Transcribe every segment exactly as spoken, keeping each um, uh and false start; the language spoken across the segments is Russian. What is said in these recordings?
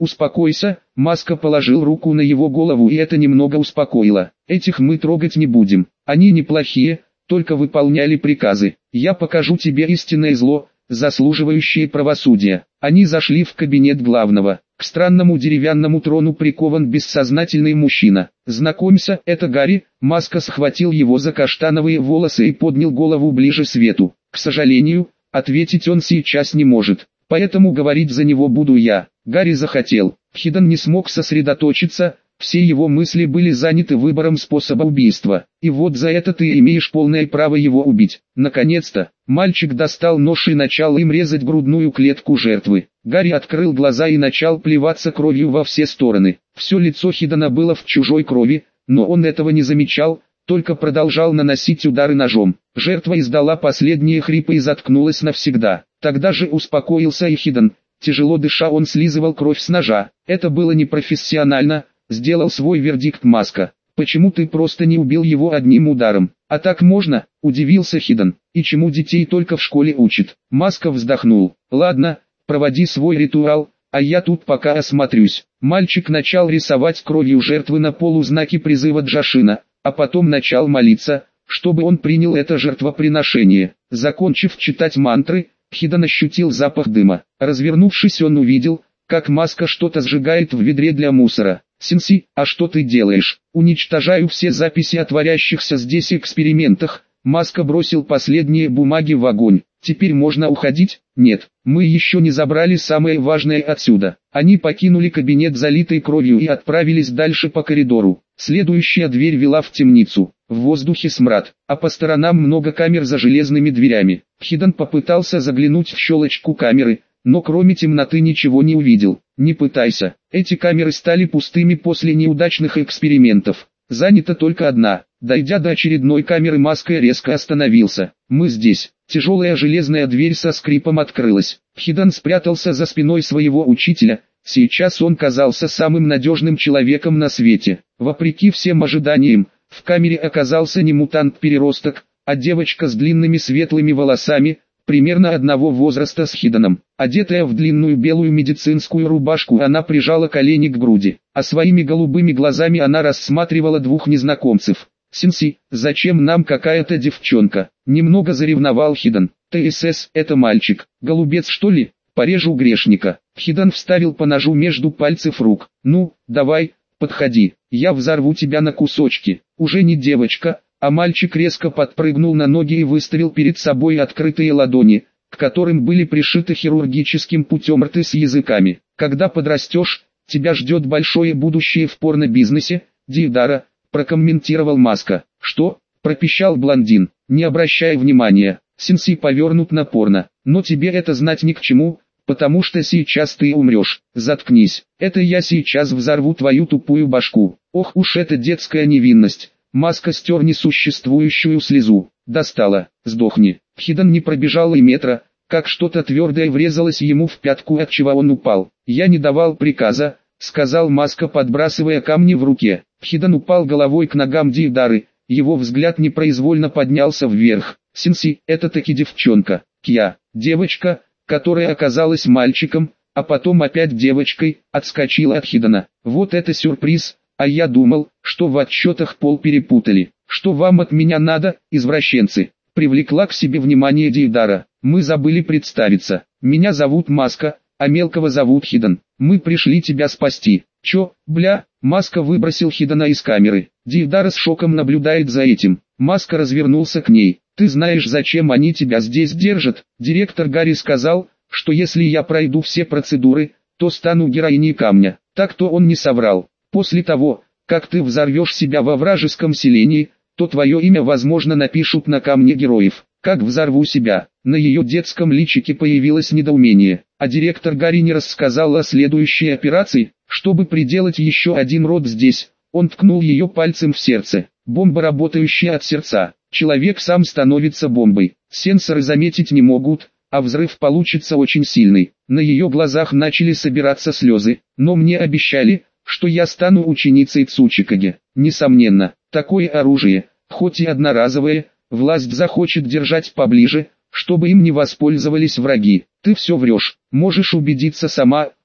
Успокойся, Маска положил руку на его голову, и это немного успокоило. Этих мы трогать не будем, они неплохие, только выполняли приказы. Я покажу тебе истинное зло, заслуживающее правосудия. Они зашли в кабинет главного. К странному деревянному трону прикован бессознательный мужчина. «Знакомься, это Гарри». Маска схватил его за каштановые волосы и поднял голову ближе свету. «К сожалению, ответить он сейчас не может, поэтому говорить за него буду я». Гарри захотел. Хиден не смог сосредоточиться, все его мысли были заняты выбором способа убийства. И вот за это ты имеешь полное право его убить. Наконец-то, мальчик достал нож и начал им резать грудную клетку жертвы. Гарри открыл глаза и начал плеваться кровью во все стороны. Все лицо Хидена было в чужой крови, но он этого не замечал, только продолжал наносить удары ножом. Жертва издала последние хрипы и заткнулась навсегда. Тогда же успокоился и Хиден. Тяжело дыша, он слизывал кровь с ножа. Это было непрофессионально, сделал свой вердикт Маска. «Почему ты просто не убил его одним ударом? А так можно?» – удивился Хиден. «И чему детей только в школе учат?» Маска вздохнул. «Ладно, проводи свой ритуал, а я тут пока осмотрюсь». Мальчик начал рисовать кровью жертвы на полу знаки призыва Джашина, а потом начал молиться, чтобы он принял это жертвоприношение. Закончив читать мантры, Хиден ощутил запах дыма. Развернувшись, он увидел, как Маска что-то сжигает в ведре для мусора. «Синси, а что ты делаешь?» «Уничтожаю все записи о творящихся здесь экспериментах». Маска бросил последние бумаги в огонь. «Теперь можно уходить?» «Нет, мы еще не забрали самое важное отсюда». Они покинули кабинет, залитый кровью, и отправились дальше по коридору. Следующая дверь вела в темницу. В воздухе смрад, а по сторонам много камер за железными дверями. Хиден попытался заглянуть в щелочку камеры, но кроме темноты ничего не увидел. «Не пытайся, эти камеры стали пустыми после неудачных экспериментов. Занята только одна». Дойдя до очередной камеры, Маска резко остановился. «Мы здесь». Тяжелая железная дверь со скрипом открылась. Хиден спрятался за спиной своего учителя. Сейчас он казался самым надежным человеком на свете. Вопреки всем ожиданиям, в камере оказался не мутант-переросток, а девочка с длинными светлыми волосами, примерно одного возраста с Хиденом. Одетая в длинную белую медицинскую рубашку, она прижала колени к груди, а своими голубыми глазами она рассматривала двух незнакомцев. «Синси, зачем нам какая-то девчонка?» Немного заревновал Хиден. «ТСС, это мальчик. Голубец что ли? Порежу грешника». Хиден вставил по ножу между пальцев рук. «Ну, давай, подходи, я взорву тебя на кусочки». Уже не девочка, а мальчик резко подпрыгнул на ноги и выставил перед собой открытые ладони, к которым были пришиты хирургическим путем рты с языками. «Когда подрастешь, тебя ждет большое будущее в порно-бизнесе, Дейдара», прокомментировал Маска. «Что?» – пропищал блондин, не обращая внимания. «Синси повернут на порно, но тебе это знать ни к чему, потому что сейчас ты умрешь. Заткнись, это я сейчас взорву твою тупую башку». Ох уж эта детская невинность. Маска стер несуществующую слезу. «Достала, сдохни». Хиден не пробежал и метра, как что-то твердое врезалось ему в пятку, отчего он упал. «Я не давал приказа», — сказал Маска, подбрасывая камни в руке. Хиден упал головой к ногам Дейдары, его взгляд непроизвольно поднялся вверх. «Синси, это таки девчонка. Кья, девочка, которая оказалась мальчиком, а потом опять девочкой», отскочила от Хидена. «Вот это сюрприз, а я думал, что в отчетах пол перепутали. Что вам от меня надо, извращенцы?» Привлекла к себе внимание Дейдара. «Мы забыли представиться. Меня зовут Маска, а мелкого зовут Хиден. Мы пришли тебя спасти». «Чё, бля?» Маска выбросил Хидена из камеры. Дейдара с шоком наблюдает за этим. Маска развернулся к ней. «Ты знаешь, зачем они тебя здесь держат?» Директор Гарри сказал, что если я пройду все процедуры, то стану героиней камня. Так-то он не соврал. После того, как ты взорвешь себя во вражеском селении, то твое имя возможно напишут на камне героев. Как взорву себя? На ее детском личике появилось недоумение. А директор Гарри не рассказал о следующей операции, чтобы приделать еще один род здесь. Он ткнул ее пальцем в сердце. Бомба, работающая от сердца. Человек сам становится бомбой. Сенсоры заметить не могут, а взрыв получится очень сильный. На ее глазах начали собираться слезы. Но мне обещали, что я стану ученицей Цучикаге. Несомненно, такое оружие, хоть и одноразовое, власть захочет держать поближе, чтобы им не воспользовались враги. Ты все врешь, можешь убедиться сама,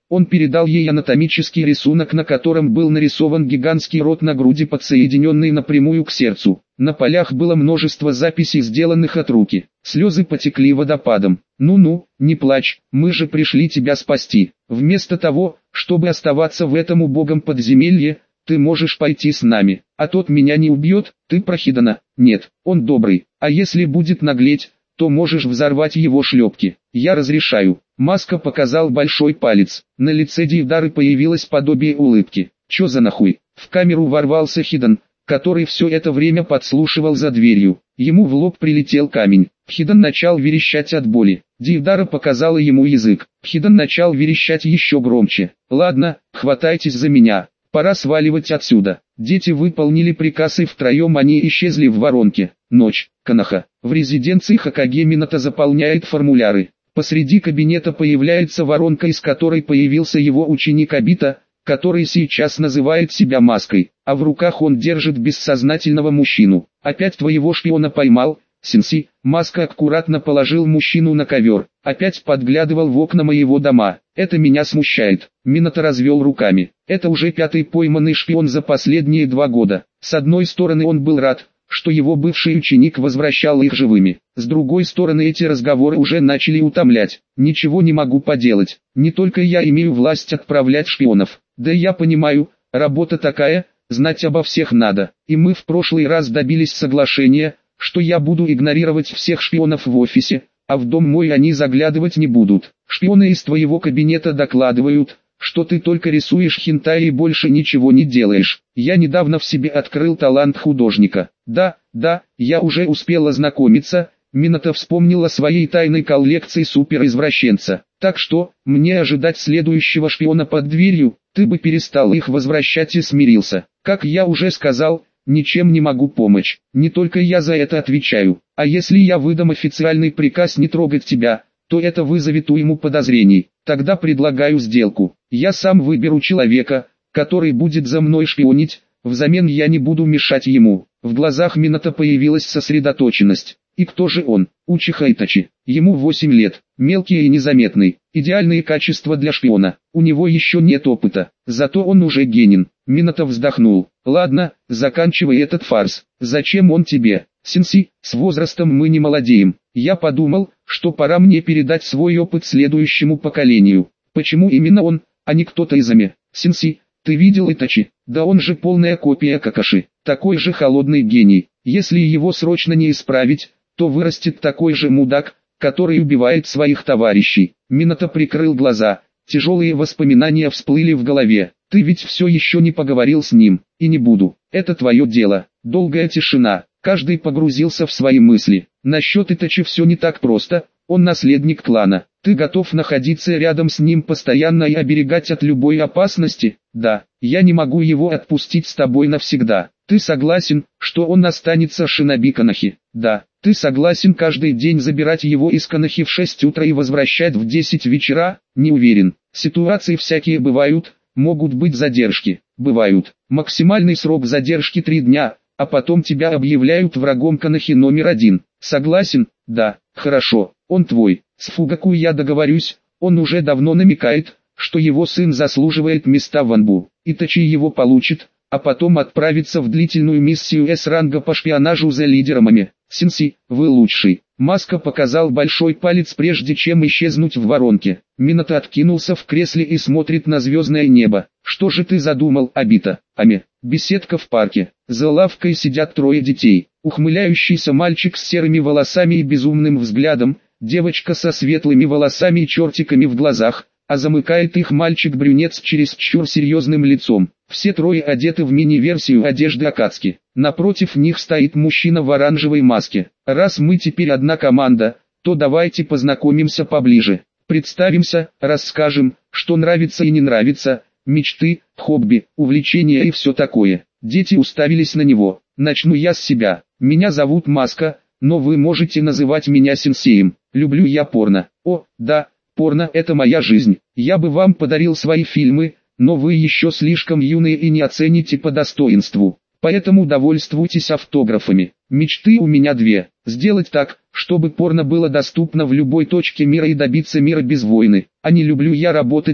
Он передал ей анатомический рисунок, на котором был нарисован гигантский рот на груди, подсоединенный напрямую к сердцу. На полях было множество записей, сделанных от руки. Слезы потекли водопадом. «Ну-ну, не плачь, мы же пришли тебя спасти. Вместо того, чтобы оставаться в этом убогом подземелье, ты можешь пойти с нами. А тот меня не убьет, ты про Хидана? Нет, он добрый. А если будет наглеть, то можешь взорвать его шлепки. Я разрешаю». Маска показал большой палец. На лице Дейвдары появилось подобие улыбки. «Чё за нахуй?» В камеру ворвался Хидан, который все это время подслушивал за дверью. Ему в лоб прилетел камень. Хидан начал верещать от боли. Дейвдара показала ему язык. Хидан начал верещать еще громче. «Ладно, хватайтесь за меня. Пора сваливать отсюда». Дети выполнили приказ, и втроем они исчезли в воронке. Ночь. Канаха. В резиденции Хокаге Минато заполняет формуляры. Посреди кабинета появляется воронка, из которой появился его ученик Обита, который сейчас называет себя Маской, а в руках он держит бессознательного мужчину. «Опять твоего шпиона поймал, Сенси». Маска аккуратно положил мужчину на ковер. «Опять подглядывал в окна моего дома. Это меня смущает». Минато развел руками. «Это уже пятый пойманный шпион за последние два года. С одной стороны, он был рад, что его бывший ученик возвращал их живыми. С другой стороны, эти разговоры уже начали утомлять. Ничего не могу поделать. Не только я имею власть отправлять шпионов. Да я понимаю, работа такая, знать обо всех надо. И мы в прошлый раз добились соглашения, что я буду игнорировать всех шпионов в офисе, а в дом мой они заглядывать не будут. Шпионы из твоего кабинета докладывают, что ты только рисуешь хентай и больше ничего не делаешь. Я недавно в себе открыл талант художника. Да, да, я уже успел ознакомиться». Минато вспомнил о своей тайной коллекции суперизвращенца. «Так что, мне ожидать следующего шпиона под дверью? Ты бы перестал их возвращать и смирился. Как я уже сказал, ничем не могу помочь. Не только я за это отвечаю. А если я выдам официальный приказ не трогать тебя, то это вызовет уйму подозрений. Тогда предлагаю сделку. Я сам выберу человека, который будет за мной шпионить, взамен я не буду мешать ему». В глазах Минато появилась сосредоточенность. «И кто же он?» «Учиха Итачи. Ему восемь лет, мелкий и незаметный. Идеальные качества для шпиона. У него еще нет опыта, зато он уже генин». Минато вздохнул. «Ладно, заканчивай этот фарс. Зачем он тебе, Сенси? С возрастом мы не молодеем. Я подумал, что пора мне передать свой опыт следующему поколению». «Почему именно он, а не кто-то из Ами? Сенси, ты видел Итачи? Да он же полная копия Какаши. Такой же холодный гений. Если его срочно не исправить, то вырастет такой же мудак, который убивает своих товарищей». Минато прикрыл глаза. Тяжелые воспоминания всплыли в голове. «Ты ведь все еще не поговорил с ним». «И не буду. Это твое дело». Долгая тишина. Каждый погрузился в свои мысли. «Насчет Итачи все не так просто. Он наследник клана. Ты готов находиться рядом с ним постоянно и оберегать от любой опасности?» «Да. Я не могу его отпустить с тобой навсегда». «Ты согласен, что он останется шиноби Канахи?» «Да». «Ты согласен каждый день забирать его из Канахи в шесть утра и возвращать в десять вечера?» «Не уверен. Ситуации всякие бывают, могут быть задержки». «Бывают. Максимальный срок задержки три дня, а потом тебя объявляют врагом Канахи номер один». «Согласен?» «Да». «Хорошо, он твой. С Фугаку я договорюсь, он уже давно намекает, что его сын заслуживает места в Анбу. Итачи его получит, а потом отправится в длительную миссию С-ранга по шпионажу за лидером Ами. Сенси, вы лучший». Маска показал большой палец, прежде чем исчезнуть в воронке. Минато откинулся в кресле и смотрит на звездное небо. «Что же ты задумал, Обита?» «Ами». Беседка в парке. За лавкой сидят трое детей. Ухмыляющийся мальчик с серыми волосами и безумным взглядом, девочка со светлыми волосами и чертиками в глазах, а замыкает их мальчик-брюнет с чересчур серьезным лицом. Все трое одеты в мини-версию одежды Акацки. Напротив них стоит мужчина в оранжевой маске. «Раз мы теперь одна команда, то давайте познакомимся поближе. Представимся, расскажем, что нравится и не нравится, мечты, хобби, увлечения и все такое». Дети уставились на него. «Начну я с себя. Меня зовут Маска, но вы можете называть меня сенсеем. Люблю я порно». «О, да, порно — это моя жизнь. Я бы вам подарил свои фильмы, но вы еще слишком юные и не оцените по достоинству. Поэтому довольствуйтесь автографами. Мечты у меня две. Сделать так, чтобы порно было доступно в любой точке мира и добиться мира без войны. А не люблю я работать,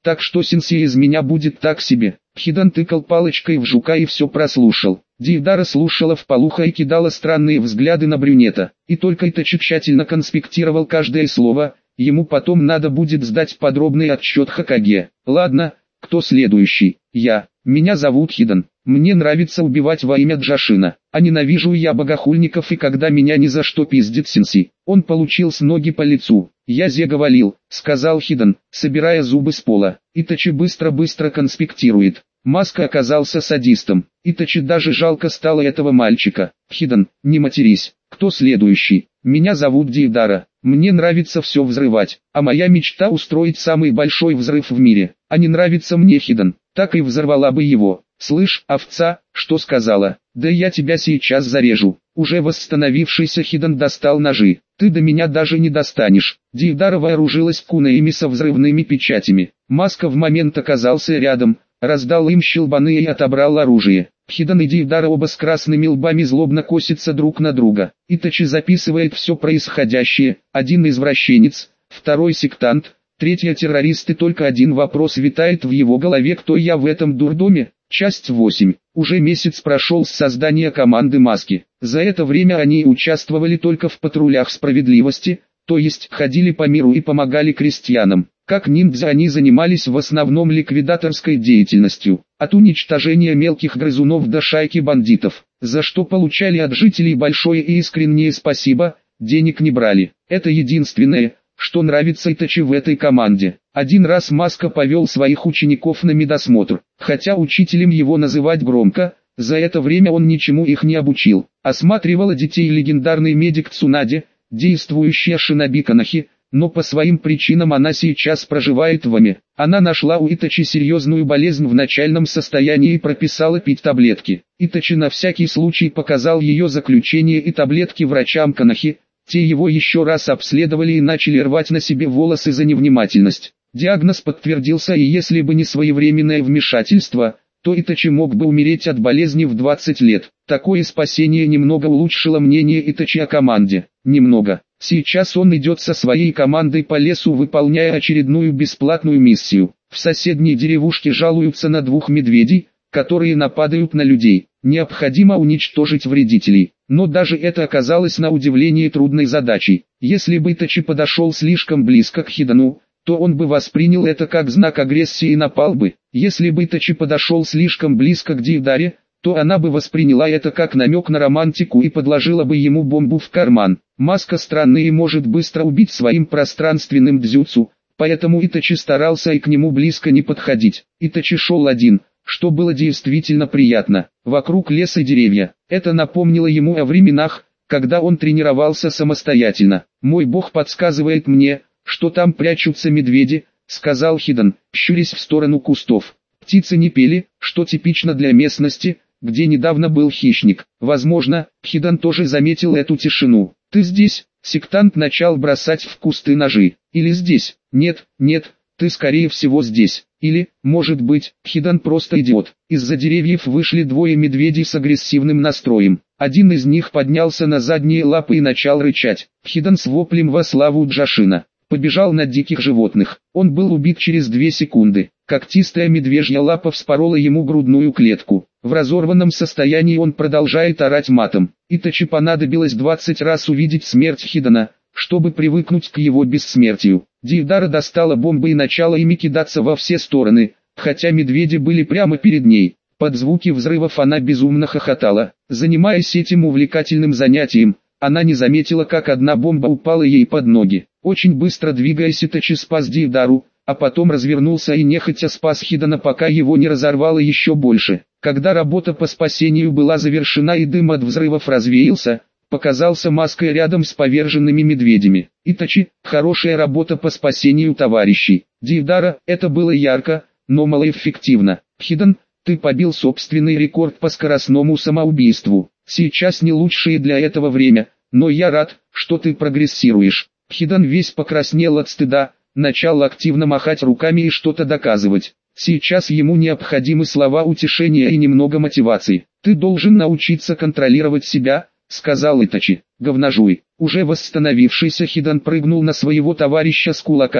так что сенсей из меня будет так себе. Хидан тыкал палочкой в жука и все прослушал. Дейвдара слушала вполуха и кидала странные взгляды на брюнета. И только Итачи тщательно конспектировал каждое слово, ему потом надо будет сдать подробный отчет Хокаге. Ладно, кто следующий? Я. Меня зовут Хидан. Мне нравится убивать во имя Джашина. А ненавижу я богохульников, и когда меня ни за что пиздит сенсей. Он получил с ноги по лицу. Я зеговалил, сказал Хидан, собирая зубы с пола. Итачи быстро-быстро конспектирует. Маска оказался садистом. Итачи даже жалко стало этого мальчика. Хидан, не матерись. Кто следующий? Меня зовут Дейвдара. Мне нравится все взрывать. А моя мечта устроить самый большой взрыв в мире. А не нравится мне Хидан, так и взорвала бы его. Слышь, овца, что сказала? Да я тебя сейчас зарежу. Уже восстановившийся Хидан достал ножи. Ты до меня даже не достанешь. Дейвдара вооружилась кунаими со взрывными печатями. Маска в момент оказался рядом, раздал им щелбаны и отобрал оружие. Хидан и Дейвдара оба с красными лбами злобно косятся друг на друга. Итачи записывает все происходящее. Один извращенец, второй сектант, третий террорист, и только один вопрос витает в его голове: кто я в этом дурдоме? Часть восемь. Уже месяц прошел с создания команды Маски. За это время они участвовали только в патрулях справедливости, то есть ходили по миру и помогали крестьянам. Как ниндзя они занимались в основном ликвидаторской деятельностью, от уничтожения мелких грызунов до шайки бандитов, за что получали от жителей большое и искреннее спасибо, денег не брали. Это единственное, что нравится Итачи в этой команде. Один раз Маска повел своих учеников на медосмотр, хотя учителем его называть громко, за это время он ничему их не обучил. Осматривала детей легендарный медик Цунаде, действующая шиноби Канахи, но по своим причинам она сейчас проживает в Аме. Она нашла у Итачи серьезную болезнь в начальном состоянии и прописала пить таблетки. Итачи на всякий случай показал ее заключение и таблетки врачам Канахи. Те его еще раз обследовали и начали рвать на себе волосы за невнимательность. Диагноз подтвердился, и если бы не своевременное вмешательство, то Итачи мог бы умереть от болезни в двадцать лет. Такое спасение немного улучшило мнение Итачи о команде. Немного. Сейчас он идет со своей командой по лесу, выполняя очередную бесплатную миссию. В соседней деревушке жалуются на двух медведей, которые нападают на людей. Необходимо уничтожить вредителей. Но даже это оказалось на удивление трудной задачей. Если бы Итачи подошел слишком близко к Хидану, то он бы воспринял это как знак агрессии и напал бы. Если бы Итачи подошел слишком близко к Дейвдаре, то она бы восприняла это как намек на романтику и подложила бы ему бомбу в карман. Маска странный и может быстро убить своим пространственным дзюцу, поэтому Итачи старался и к нему близко не подходить. Итачи шел один, что было действительно приятно. Вокруг лес и деревья. Это напомнило ему о временах, когда он тренировался самостоятельно. «Мой бог подсказывает мне, что там прячутся медведи», — сказал Хидан, щурясь в сторону кустов. Птицы не пели, что типично для местности, где недавно был хищник. Возможно, Хидан тоже заметил эту тишину. «Ты здесь?» — сектант начал бросать в кусты ножи. «Или здесь?» «Нет, нет, ты скорее всего здесь. Или, может быть, Хидан просто идиот». Из-за деревьев вышли двое медведей с агрессивным настроем. Один из них поднялся на задние лапы и начал рычать. Хидан с воплем во славу Джашина побежал на диких животных. Он был убит через две секунды. Когтистая медвежья лапа вспорола ему грудную клетку. В разорванном состоянии он продолжает орать матом. Итачи понадобилось двадцать раз увидеть смерть Хидана, чтобы привыкнуть к его бессмертию. Дейвдара достала бомбы и начала ими кидаться во все стороны, хотя медведи были прямо перед ней. Под звуки взрывов она безумно хохотала. Занимаясь этим увлекательным занятием, она не заметила, как одна бомба упала ей под ноги. Очень быстро двигаясь, Итачи спас Дейвдару, а потом развернулся и нехотя спас Хидана, пока его не разорвало еще больше. Когда работа по спасению была завершена и дым от взрывов развеялся, показался Маска рядом с поверженными медведями. «Итачи, хорошая работа по спасению товарищей. Дейвдара, это было ярко, но малоэффективно. Хидан, ты побил собственный рекорд по скоростному самоубийству. Сейчас не лучшее для этого время, но я рад, что ты прогрессируешь». Хидан весь покраснел от стыда, начал активно махать руками и что-то доказывать. Сейчас ему необходимы слова утешения и немного мотивации. «Ты должен научиться контролировать себя», — сказал Итачи. «Говножуй». Уже восстановившийся Хидан прыгнул на своего товарища с кулаками,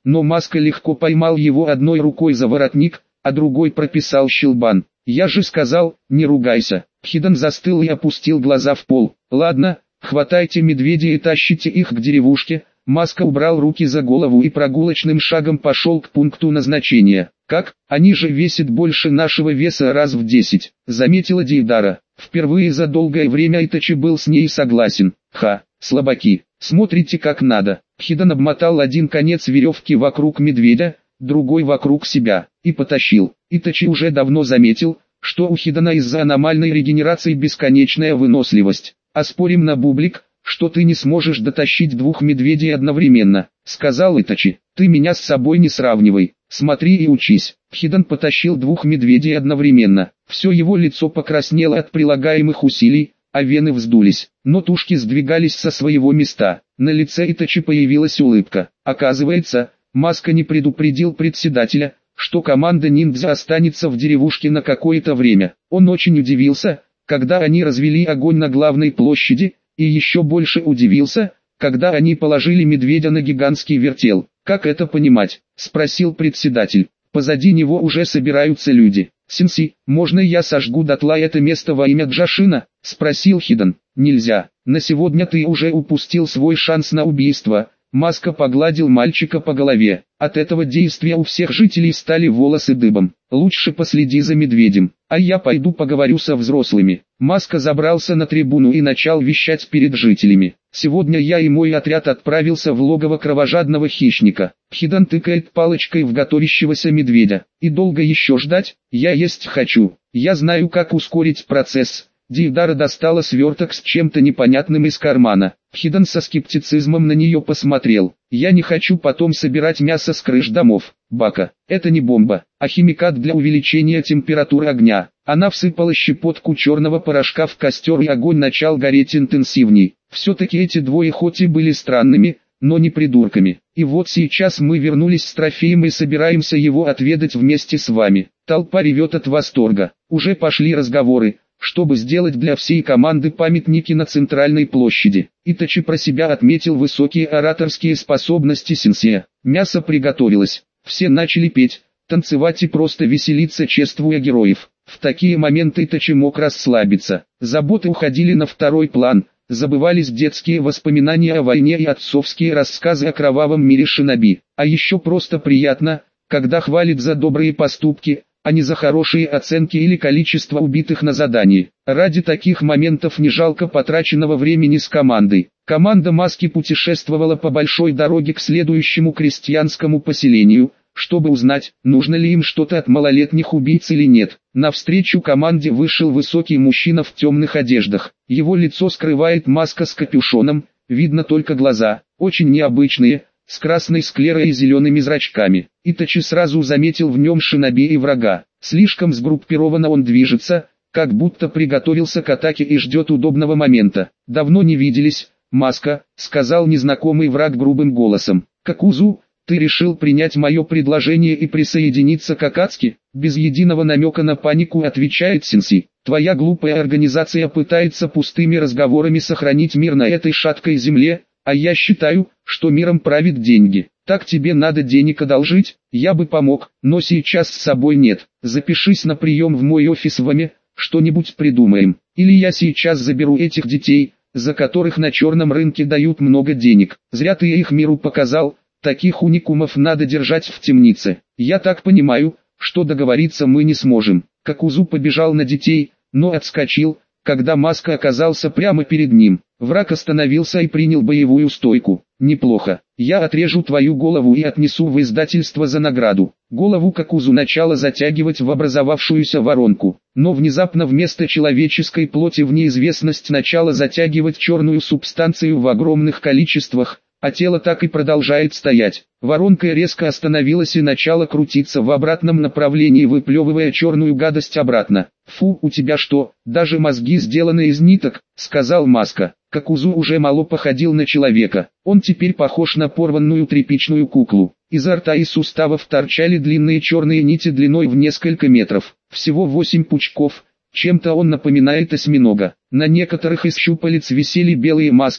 но Маска легко поймал его одной рукой за воротник, а другой прописал щелбан. «Я же сказал, не ругайся». Хидан застыл и опустил глаза в пол. «Ладно, хватайте медведей и тащите их к деревушке». Маска убрал руки за голову и прогулочным шагом пошел к пункту назначения. «Как? Они же весят больше нашего веса раз в десять», — заметила Дейдара. Впервые за долгое время Итачи был с ней согласен. «Ха, слабаки, смотрите как надо». Хидан обмотал один конец веревки вокруг медведя, другой вокруг себя, и потащил. Итачи уже давно заметил, что у Хидана из-за аномальной регенерации бесконечная выносливость. «Оспорим на бублик, что ты не сможешь дотащить двух медведей одновременно», — сказал Итачи. «Ты меня с собой не сравнивай, смотри и учись». Хидан потащил двух медведей одновременно. Все его лицо покраснело от прилагаемых усилий, а вены вздулись, но тушки сдвигались со своего места. На лице Итачи появилась улыбка. Оказывается, Маска не предупредил председателя, что команда ниндзя останется в деревушке на какое-то время. Он очень удивился, когда они развели огонь на главной площади, и еще больше удивился, когда они положили медведя на гигантский вертел. «Как это понимать?» – спросил председатель. «Позади него уже собираются люди». «Сенси, можно я сожгу дотла это место во имя Джашина?» – спросил Хидан. «Нельзя, на сегодня ты уже упустил свой шанс на убийство». Маска погладил мальчика по голове. От этого действия у всех жителей стали волосы дыбом. «Лучше последи за медведем, а я пойду поговорю со взрослыми». Маска забрался на трибуну и начал вещать перед жителями. «Сегодня я и мой отряд отправился в логово кровожадного хищника». Хидан тыкает палочкой в готовящегося медведя. «И долго еще ждать? Я есть хочу. Я знаю, как ускорить процесс». Дейдара достала сверток с чем-то непонятным из кармана. Хидан со скептицизмом на нее посмотрел. «Я не хочу потом собирать мясо с крыш домов, Бака. Это не бомба, а химикат для увеличения температуры огня». Она всыпала щепотку черного порошка в костер, и огонь начал гореть интенсивней. Все-таки эти двое хоть и были странными, но не придурками. И вот сейчас мы вернулись с трофеем и собираемся его отведать вместе с вами. Толпа ревет от восторга. Уже пошли разговоры, чтобы сделать для всей команды памятники на центральной площади. Итачи про себя отметил высокие ораторские способности сенсея. Мясо приготовилось. Все начали петь, танцевать и просто веселиться, чествуя героев. В такие моменты Итачи мог расслабиться. Заботы уходили на второй план. Забывались детские воспоминания о войне и отцовские рассказы о кровавом мире шиноби. А еще просто приятно, когда хвалят за добрые поступки, а не за хорошие оценки или количество убитых на задании. Ради таких моментов не жалко потраченного времени с командой. Команда Маски путешествовала по большой дороге к следующему крестьянскому поселению, чтобы узнать, нужно ли им что-то от малолетних убийц или нет. Навстречу команде вышел высокий мужчина в темных одеждах. Его лицо скрывает маска с капюшоном, видно только глаза, очень необычные, с красной склерой и зелеными зрачками. Итачи сразу заметил в нем шиноби и врага. Слишком сгруппированно он движется, как будто приготовился к атаке и ждет удобного момента. «Давно не виделись, Маска», — сказал незнакомый враг грубым голосом. «Какузу, ты решил принять мое предложение и присоединиться к Акацки?» Без единого намека на панику отвечает Сенси. «Твоя глупая организация пытается пустыми разговорами сохранить мир на этой шаткой земле, а я считаю, что миром правит деньги. Так тебе надо денег одолжить, я бы помог, но сейчас с собой нет. Запишись на прием в мой офис в Аме, что-нибудь придумаем. Или я сейчас заберу этих детей, за которых на черном рынке дают много денег. Зря ты их миру показал, таких уникумов надо держать в темнице. Я так понимаю, что договориться мы не сможем». Какузу побежал на детей, но отскочил, когда Маска оказался прямо перед ним. Враг остановился и принял боевую стойку. «Неплохо. Я отрежу твою голову и отнесу в издательство за награду». Голову Какузу начало затягивать в образовавшуюся воронку, но внезапно вместо человеческой плоти в неизвестность начало затягивать черную субстанцию в огромных количествах, а тело так и продолжает стоять. Воронка резко остановилась и начала крутиться в обратном направлении, выплевывая черную гадость обратно. «Фу, у тебя что, даже мозги сделаны из ниток?» — сказал Маска. Какузу уже мало походил на человека. Он теперь похож на порванную тряпичную куклу. Изо рта и суставов торчали длинные черные нити длиной в несколько метров. Всего восемь пучков. Чем-то он напоминает осьминога. На некоторых из щупалец висели белые маски,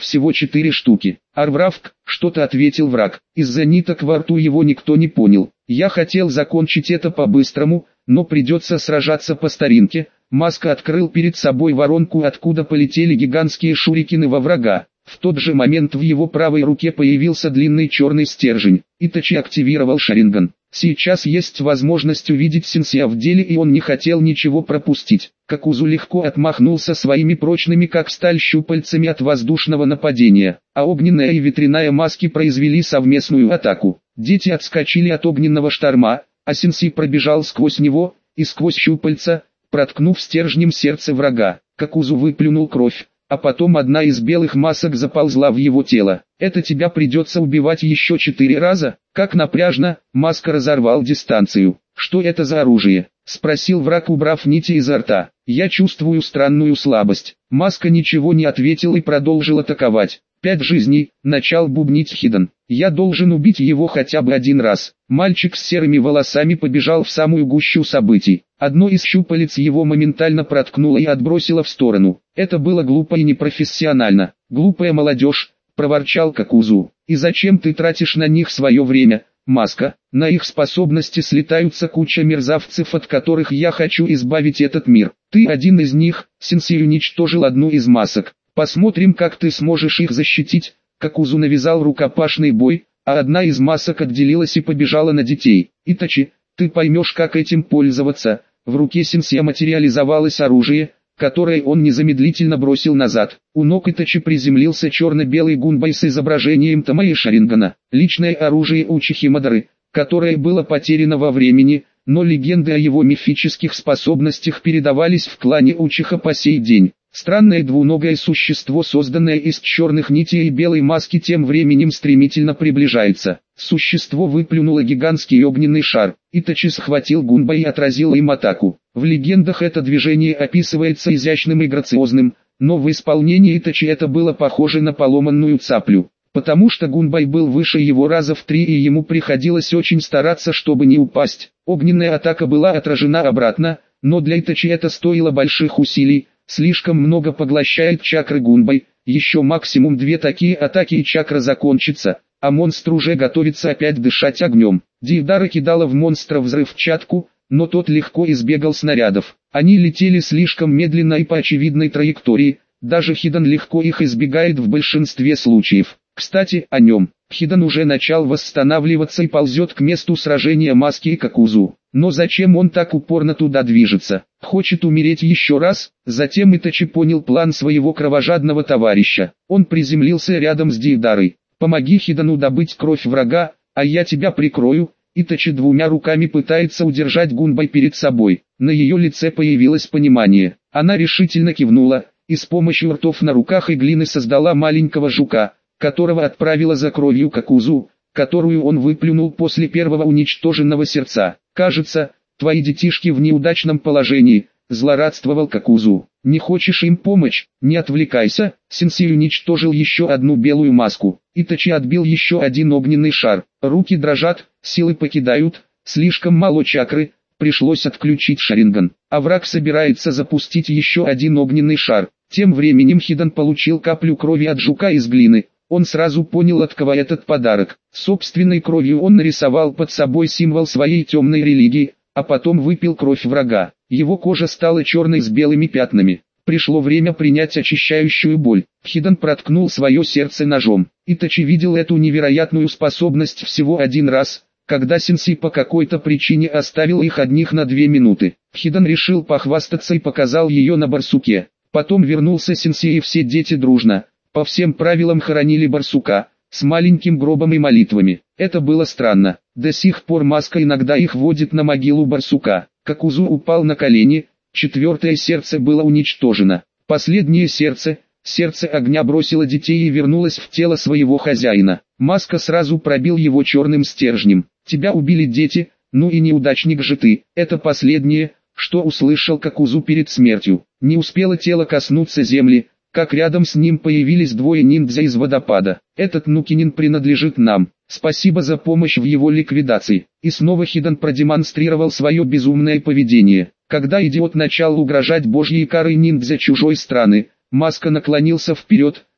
всего четыре штуки. Арвравк, что-то ответил враг. Из-за ниток во рту его никто не понял. Я хотел закончить это по-быстрому, но придется сражаться по старинке. Маска открыл перед собой воронку, откуда полетели гигантские шурикены во врага. В тот же момент в его правой руке появился длинный черный стержень. Итачи активировал Шаринган. Сейчас есть возможность увидеть сенсея в деле, и он не хотел ничего пропустить. Какузу легко отмахнулся своими прочными как сталь щупальцами от воздушного нападения, а огненная и ветряная маски произвели совместную атаку. Дети отскочили от огненного шторма, а сенсей пробежал сквозь него, и сквозь щупальца, проткнув стержнем сердце врага. Какузу выплюнул кровь, а потом одна из белых масок заползла в его тело. «Это тебя придется убивать еще четыре раза?» Как напряжно, Маска разорвал дистанцию. «Что это за оружие?» — спросил враг, убрав нити изо рта. «Я чувствую странную слабость». Маска ничего не ответил и продолжил атаковать. «Пять жизней», — начал бубнить Хиден. «Я должен убить его хотя бы один раз». Мальчик с серыми волосами побежал в самую гущу событий. Одно из щупалец его моментально проткнуло и отбросило в сторону. Это было глупо и непрофессионально. «Глупая молодежь», — проворчал Какузу. «И зачем ты тратишь на них свое время, Маска? На их способности слетаются куча мерзавцев, от которых я хочу избавить этот мир. Ты один из них». Сенсей уничтожил одну из масок. «Посмотрим, как ты сможешь их защитить». Какузу навязал рукопашный бой, а одна из масок отделилась и побежала на детей. «Итачи, ты поймешь, как этим пользоваться». В руке сенсея материализовалось оружие, которое он незамедлительно бросил назад. У ног Итачи приземлился черно-белый гунбай с изображением Томаи Шарингана. Личное оружие Учихи Мадары, которое было потеряно во времени, но легенды о его мифических способностях передавались в клане Учиха по сей день. Странное двуногое существо, созданное из черных нитей и белой маски, тем временем стремительно приближается. Существо выплюнуло гигантский огненный шар. Итачи схватил гунбай и отразил им атаку. В легендах это движение описывается изящным и грациозным, но в исполнении Итачи это было похоже на поломанную цаплю. Потому что гунбай был выше его раза в три, и ему приходилось очень стараться, чтобы не упасть. Огненная атака была отражена обратно, но для Итачи это стоило больших усилий. Слишком много поглощает чакры гунбай, еще максимум две такие атаки и чакра закончится, а монстр уже готовится опять дышать огнем. Дейдара кидала в монстра взрывчатку, но тот легко избегал снарядов. Они летели слишком медленно и по очевидной траектории, даже Хиден легко их избегает в большинстве случаев. Кстати, о нем. Хиден уже начал восстанавливаться и ползет к месту сражения Маски и Какузу. Но зачем он так упорно туда движется? Хочет умереть еще раз? Затем Итачи понял план своего кровожадного товарища. Он приземлился рядом с Дейдарой. «Помоги Хидену добыть кровь врага, а я тебя прикрою». Итачи двумя руками пытается удержать гунбай перед собой. На ее лице появилось понимание. Она решительно кивнула, и с помощью ртов на руках и глины создала маленького жука, которого отправила за кровью Какузу, которую он выплюнул после первого уничтоженного сердца. «Кажется, твои детишки в неудачном положении», — злорадствовал Какузу. «Не хочешь им помочь? Не отвлекайся». Сенсей уничтожил еще одну белую маску. Итачи отбил еще один огненный шар. Руки дрожат, силы покидают, слишком мало чакры, пришлось отключить Шаринган. А враг собирается запустить еще один огненный шар. Тем временем Хиден получил каплю крови от жука из глины. Он сразу понял, от кого этот подарок. Собственной кровью он нарисовал под собой символ своей темной религии, а потом выпил кровь врага. Его кожа стала черной с белыми пятнами. Пришло время принять очищающую боль. Хиден проткнул свое сердце ножом. Итачи видел эту невероятную способность всего один раз, когда сенсей по какой-то причине оставил их одних на две минуты. Хиден решил похвастаться и показал ее на барсуке. Потом вернулся сенсей, и все дети дружно, по всем правилам, хоронили барсука, с маленьким гробом и молитвами. Это было странно. До сих пор Маска иногда их водит на могилу барсука. Какузу упал на колени, четвертое сердце было уничтожено. Последнее сердце, сердце огня, бросило детей и вернулось в тело своего хозяина. Маска сразу пробил его черным стержнем. «Тебя убили дети, ну и неудачник же ты». Это последнее, что услышал Какузу перед смертью. Не успело тело коснуться земли, как рядом с ним появились двое ниндзя из водопада. «Этот Нукинин принадлежит нам. Спасибо за помощь в его ликвидации». И снова Хиден продемонстрировал свое безумное поведение. Когда идиот начал угрожать божьей карой ниндзя чужой страны, Маска наклонился вперед,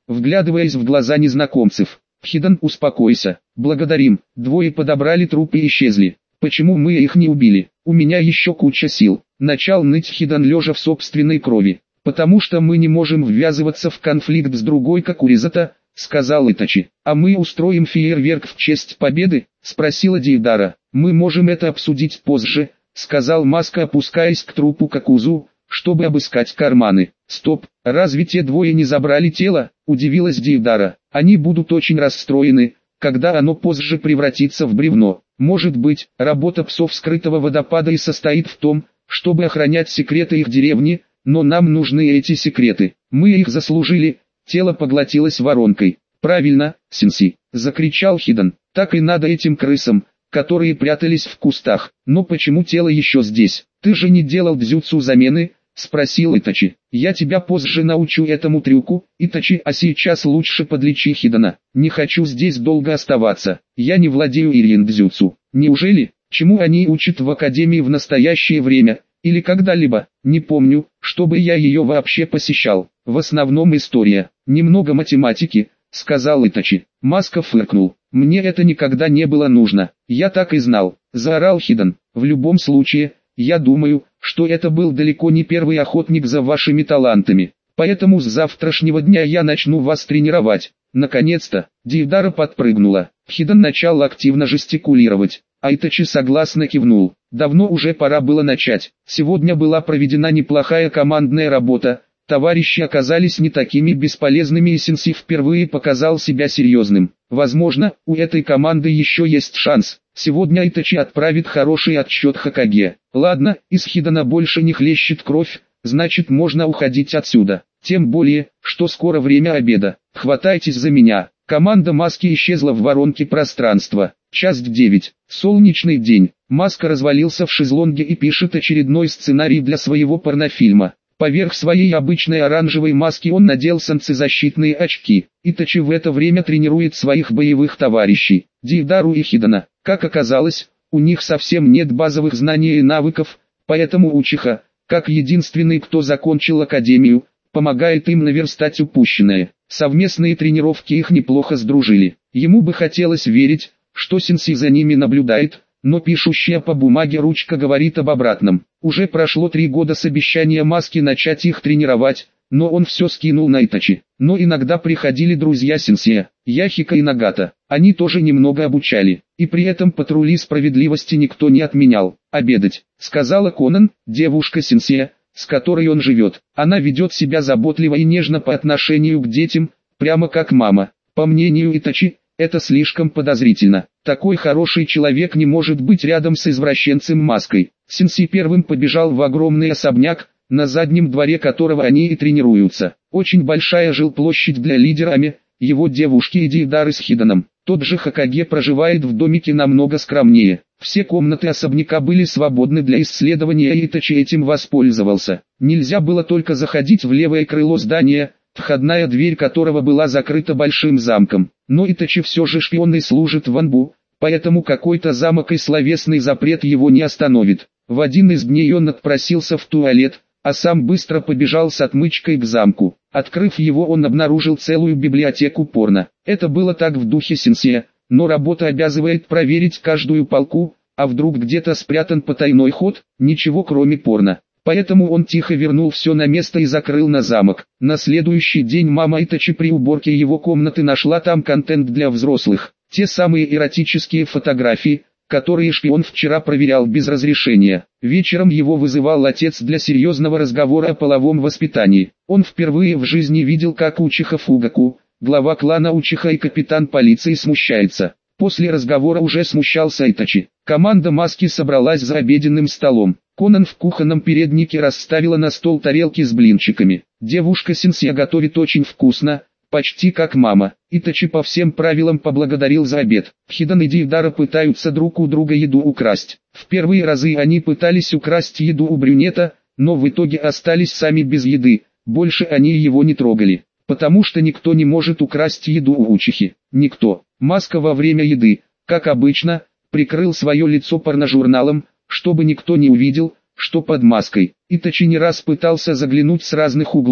вглядываясь в глаза незнакомцев. Хидан, успокойся. Благодарим. Двое подобрали трупы и исчезли. Почему мы их не убили? У меня еще куча сил. Начал ныть Хидан, лежа в собственной крови. Потому что мы не можем ввязываться в конфликт с другой, как Уризата, сказал Итачи. А мы устроим фейерверк в честь победы? Спросила Дейдара. Мы можем это обсудить позже, сказал Маска, опускаясь к трупу Какузу, чтобы обыскать карманы. Стоп, разве те двое не забрали тело? Удивилась Дейдара. Они будут очень расстроены, когда оно позже превратится в бревно. Может быть, работа псов скрытого водопада и состоит в том, чтобы охранять секреты их деревни, но нам нужны эти секреты. Мы их заслужили. Тело поглотилось воронкой. Правильно, Синси, закричал Хидан. Так и надо этим крысам, которые прятались в кустах. Но почему тело еще здесь? Ты же не делал дзюцу замены? Спросил Итачи. Я тебя позже научу этому трюку, Итачи, а сейчас лучше подлечи Хидана. Не хочу здесь долго оставаться. Я не владею ирин дзюцу. Неужели? Чему они учат в академии в настоящее время? Или когда-либо? Не помню, чтобы я ее вообще посещал. В основном история. Немного математики, сказал Итачи. Маска фыркнул. Мне это никогда не было нужно. Я так и знал. Заорал Хидан. В любом случае, я думаю, что это был далеко не первый охотник за вашими талантами. Поэтому с завтрашнего дня я начну вас тренировать. Наконец-то, Дейдара подпрыгнула. Хидан начал активно жестикулировать. А Итачи согласно кивнул. Давно уже пора было начать. Сегодня была проведена неплохая командная работа. Товарищи оказались не такими бесполезными, и Синси впервые показал себя серьезным. Возможно, у этой команды еще есть шанс. Сегодня Итачи отправит хороший отсчет Хокаге. Ладно, из Хидана больше не хлещет кровь, значит можно уходить отсюда. Тем более, что скоро время обеда. Хватайтесь за меня. Команда Маски исчезла в воронке пространства. Часть девять. Солнечный день. Маска развалился в шезлонге и пишет очередной сценарий для своего порнофильма. Поверх своей обычной оранжевой маски он надел солнцезащитные очки. Итачи в это время тренирует своих боевых товарищей, Дейдару и Хидана. Как оказалось, у них совсем нет базовых знаний и навыков, поэтому Учиха, как единственный, кто закончил академию, помогает им наверстать упущенное. Совместные тренировки их неплохо сдружили. Ему бы хотелось верить, что Синси за ними наблюдает, но пишущая по бумаге ручка говорит об обратном. Уже прошло три года с обещания Маски начать их тренировать, но он все скинул на Итачи. Но иногда приходили друзья Синсия, Яхика и Нагата. Они тоже немного обучали, и при этом патрули справедливости никто не отменял. «Обедать», — сказала Конан, девушка Синсия, с которой он живет. Она ведет себя заботливо и нежно по отношению к детям, прямо как мама. По мнению Итачи, это слишком подозрительно. Такой хороший человек не может быть рядом с извращенцем Маской. Синси первым побежал в огромный особняк, на заднем дворе которого они и тренируются. Очень большая жилплощадь для лидерами, его девушки и Дейдары с Хиданом. Тот же Хокаге проживает в домике намного скромнее. Все комнаты особняка были свободны для исследования, и Итачи этим воспользовался. Нельзя было только заходить в левое крыло здания, входная дверь которого была закрыта большим замком. Но Итачи все же шпион и служит в Анбу, поэтому какой-то замок и словесный запрет его не остановит. В один из дней он отпросился в туалет, а сам быстро побежал с отмычкой к замку. Открыв его, он обнаружил целую библиотеку порно. Это было так в духе Синсия, но работа обязывает проверить каждую полку, а вдруг где-то спрятан потайной ход, ничего кроме порно. Поэтому он тихо вернул все на место и закрыл на замок. На следующий день мама Итачи при уборке его комнаты нашла там контент для взрослых. Те самые эротические фотографии, которые шпион вчера проверял без разрешения. Вечером его вызывал отец для серьезного разговора о половом воспитании. Он впервые в жизни видел, как Учиха Фугаку, глава клана Учиха и капитан полиции, смущается. После разговора уже смущался Итачи. Команда Маски собралась за обеденным столом. Конан в кухонном переднике расставила на стол тарелки с блинчиками. Девушка Синсия готовит очень вкусно, почти как мама. Итачи по всем правилам поблагодарил за обед. Хидан и Дейдара пытаются друг у друга еду украсть. В первые разы они пытались украсть еду у брюнета, но в итоге остались сами без еды. Больше они его не трогали, потому что никто не может украсть еду у Учихи. Никто. Маска во время еды, как обычно, прикрыл свое лицо порножурналом, чтобы никто не увидел, что под маской. Итачи не раз пытался заглянуть с разных углов,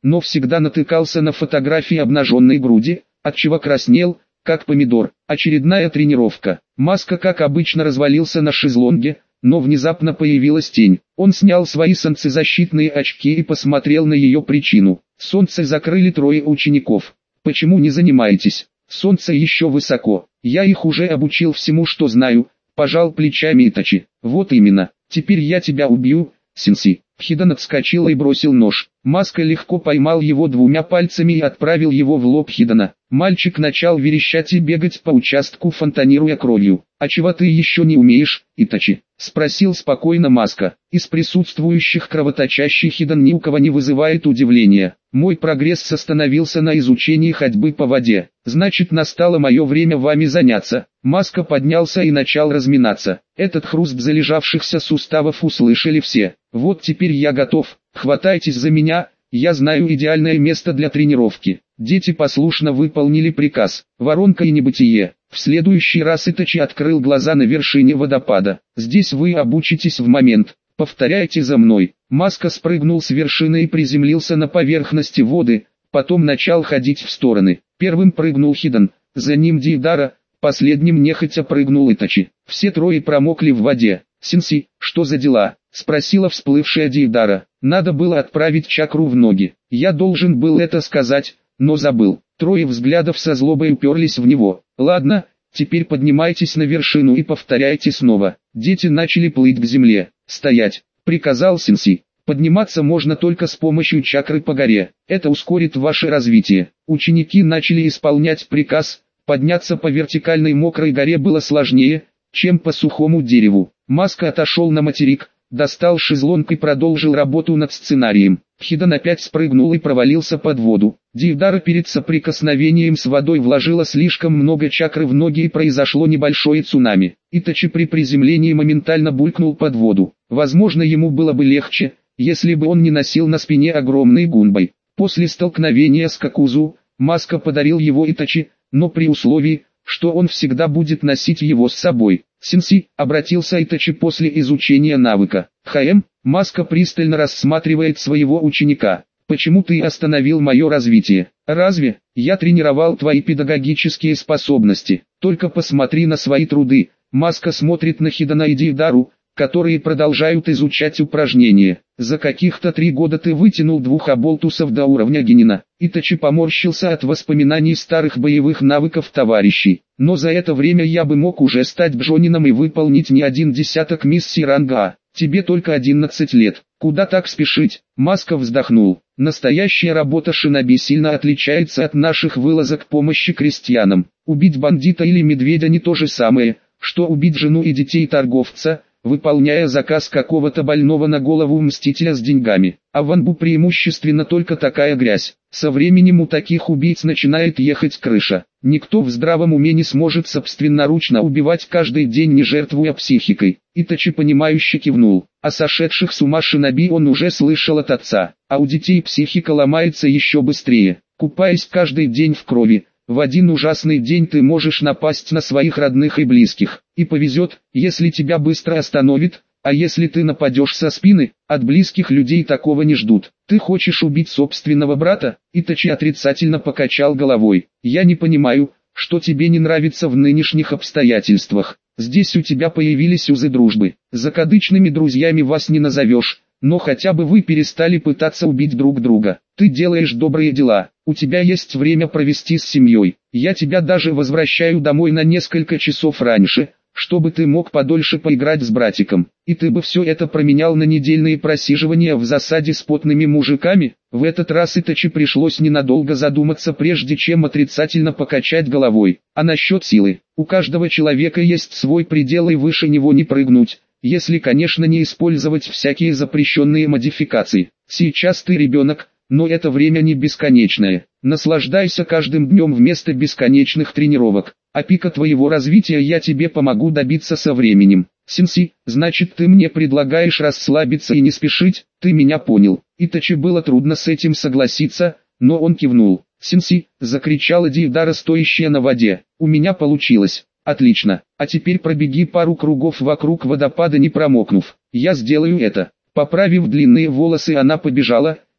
но всегда натыкался на фотографии обнаженной груди, отчего краснел, как помидор. Очередная тренировка. Маска как обычно развалился на шезлонге, но внезапно появилась тень. Он снял свои солнцезащитные очки и посмотрел на ее причину. Солнце закрыли трое учеников. Почему не занимаетесь? Солнце еще высоко. Я их уже обучил всему, что знаю, пожал плечами Итачи. Вот именно. Теперь я тебя убью, Сенси. Хидан отскочил и бросил нож. Маска легко поймал его двумя пальцами и отправил его в лоб Хидана. Мальчик начал верещать и бегать по участку, фонтанируя кровью. «А чего ты еще не умеешь, Итачи?» — спросил спокойно Маска. Из присутствующих кровоточащий Хидан ни у кого не вызывает удивления. «Мой прогресс остановился на изучении ходьбы по воде. Значит, настало мое время вами заняться». Маска поднялся и начал разминаться. Этот хруст залежавшихся суставов услышали все. «Вот теперь я готов, хватайтесь за меня, я знаю идеальное место для тренировки». Дети послушно выполнили приказ. Воронка и небытие. В следующий раз Итачи открыл глаза на вершине водопада. «Здесь вы обучитесь в момент. Повторяйте за мной». Маска спрыгнул с вершины и приземлился на поверхности воды, потом начал ходить в стороны. Первым прыгнул Хидан, за ним Дейдара, последним нехотя прыгнул Итачи. Все трое промокли в воде. «Сенси, что за дела?» — спросила всплывшая Дейдара. «Надо было отправить чакру в ноги. Я должен был это сказать, но забыл». Трое взглядов со злобой уперлись в него. «Ладно, теперь поднимайтесь на вершину и повторяйте снова». Дети начали плыть к земле. «Стоять!» — приказал Сенси. «Подниматься можно только с помощью чакры по горе. Это ускорит ваше развитие». Ученики начали исполнять приказ. Подняться по вертикальной мокрой горе было сложнее, чем по сухому дереву. Маска отошел на материк, достал шезлонг и продолжил работу над сценарием. Хидан опять спрыгнул и провалился под воду. Дейдара перед соприкосновением с водой вложила слишком много чакры в ноги и произошло небольшое цунами. Итачи при приземлении моментально булькнул под воду. Возможно, ему было бы легче, если бы он не носил на спине огромный гунбай. После столкновения с Какузу, Маска подарил его Итачи, но при условии, что он всегда будет носить его с собой. «Сенси», — обратился Итачи после изучения навыка. «Хаэм», — Маска пристально рассматривает своего ученика. «Почему ты остановил мое развитие? Разве? Я тренировал твои педагогические способности. Только посмотри на свои труды». Маска смотрит на Хидана и Дейдару, которые продолжают изучать упражнения. «За каких-то три года ты вытянул двух оболтусов до уровня генина». Итачи поморщился от воспоминаний старых боевых навыков товарищей. «Но за это время я бы мог уже стать бжонином и выполнить не один десяток миссий ранга А. Тебе только одиннадцать лет. Куда так спешить?» Маска вздохнул. «Настоящая работа шиноби сильно отличается от наших вылазок помощи крестьянам. Убить бандита или медведя не то же самое, что убить жену и детей торговца, выполняя заказ какого-то больного на голову мстителя с деньгами. А в Анбу преимущественно только такая грязь. Со временем у таких убийц начинает ехать крыша. Никто в здравом уме не сможет собственноручно убивать каждый день, не жертвуя психикой». Итачи понимающе кивнул. О сошедших с ума шиноби он уже слышал от отца. А у детей психика ломается еще быстрее. Купаясь каждый день в крови, в один ужасный день ты можешь напасть на своих родных и близких. И повезет, если тебя быстро остановит, а если ты нападешь со спины, от близких людей такого не ждут. «Ты хочешь убить собственного брата?» Итачи отрицательно покачал головой. «Я не понимаю, что тебе не нравится в нынешних обстоятельствах. Здесь у тебя появились узы дружбы. Закадычными друзьями вас не назовешь, но хотя бы вы перестали пытаться убить друг друга. Ты делаешь добрые дела, у тебя есть время провести с семьей. Я тебя даже возвращаю домой на несколько часов раньше, чтобы ты мог подольше поиграть с братиком. И ты бы все это променял на недельные просиживания в засаде с потными мужиками?» В этот раз Итачи пришлось ненадолго задуматься, прежде чем отрицательно покачать головой. «А насчет силы? У каждого человека есть свой предел, и выше него не прыгнуть, если, конечно, не использовать всякие запрещенные модификации. Сейчас ты ребенок, но это время не бесконечное. Наслаждайся каждым днем вместо бесконечных тренировок. А пика твоего развития я тебе помогу добиться со временем. Сенси, значит, ты мне предлагаешь расслабиться и не спешить?» «Ты меня понял». Итачи было трудно с этим согласиться, но он кивнул. «Сенси», — закричала Дейдара, стоящая на воде, — «у меня получилось». «Отлично, а теперь пробеги пару кругов вокруг водопада, не промокнув». «Я сделаю это». Поправив длинные волосы, она побежала,